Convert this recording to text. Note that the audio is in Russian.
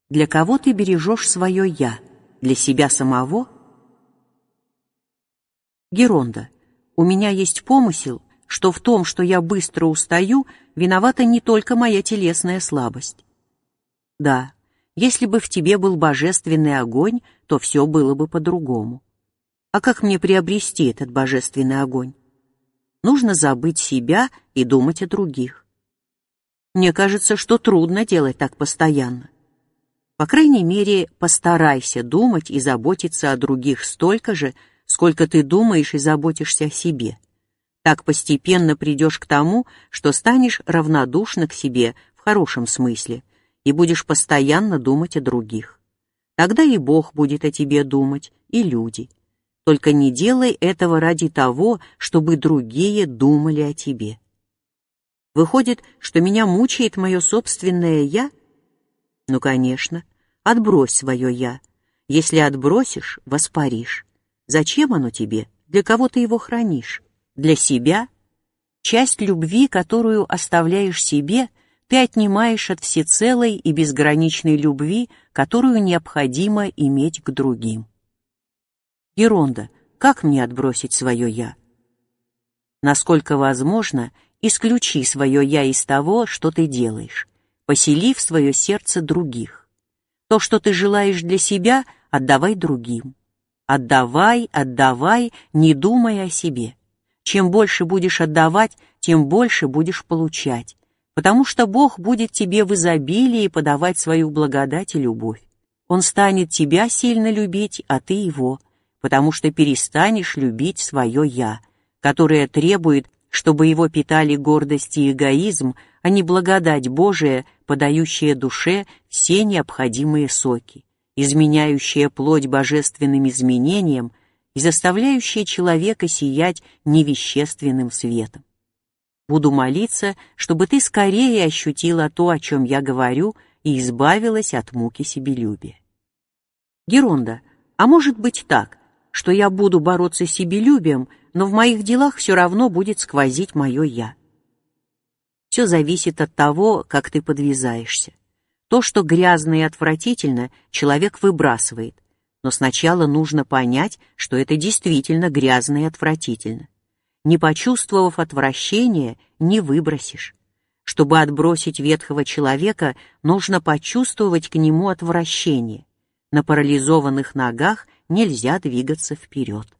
Для кого ты бережешь свое «я»? Для себя самого? Геронда. У меня есть помысел, что в том, что я быстро устаю, виновата не только моя телесная слабость. Да, если бы в тебе был божественный огонь, то все было бы по-другому. А как мне приобрести этот божественный огонь? Нужно забыть себя и думать о других. Мне кажется, что трудно делать так постоянно. По крайней мере, постарайся думать и заботиться о других столько же, сколько ты думаешь и заботишься о себе. Так постепенно придешь к тому, что станешь равнодушна к себе в хорошем смысле и будешь постоянно думать о других. Тогда и Бог будет о тебе думать, и люди. Только не делай этого ради того, чтобы другие думали о тебе. Выходит, что меня мучает мое собственное «я»? Ну, конечно, отбрось свое «я». Если отбросишь, воспаришь. Зачем оно тебе? Для кого ты его хранишь? Для себя? Часть любви, которую оставляешь себе, ты отнимаешь от всецелой и безграничной любви, которую необходимо иметь к другим. Геронда, как мне отбросить свое «я»? Насколько возможно, исключи свое «я» из того, что ты делаешь, посели в свое сердце других. То, что ты желаешь для себя, отдавай другим. Отдавай, отдавай, не думая о себе. Чем больше будешь отдавать, тем больше будешь получать, потому что Бог будет тебе в изобилии подавать свою благодать и любовь. Он станет тебя сильно любить, а ты его, потому что перестанешь любить свое «я», которое требует, чтобы его питали гордость и эгоизм, а не благодать Божия, подающая душе все необходимые соки, изменяющая плоть божественным изменением и заставляющая человека сиять невещественным светом. Буду молиться, чтобы ты скорее ощутила то, о чем я говорю, и избавилась от муки себелюбия. Геронда, а может быть так, что я буду бороться с себелюбием, но в моих делах все равно будет сквозить мое «я»? Все зависит от того, как ты подвязаешься. То, что грязно и отвратительно, человек выбрасывает, но сначала нужно понять, что это действительно грязно и отвратительно. Не почувствовав отвращения, не выбросишь. Чтобы отбросить ветхого человека, нужно почувствовать к нему отвращение. На парализованных ногах нельзя двигаться вперед.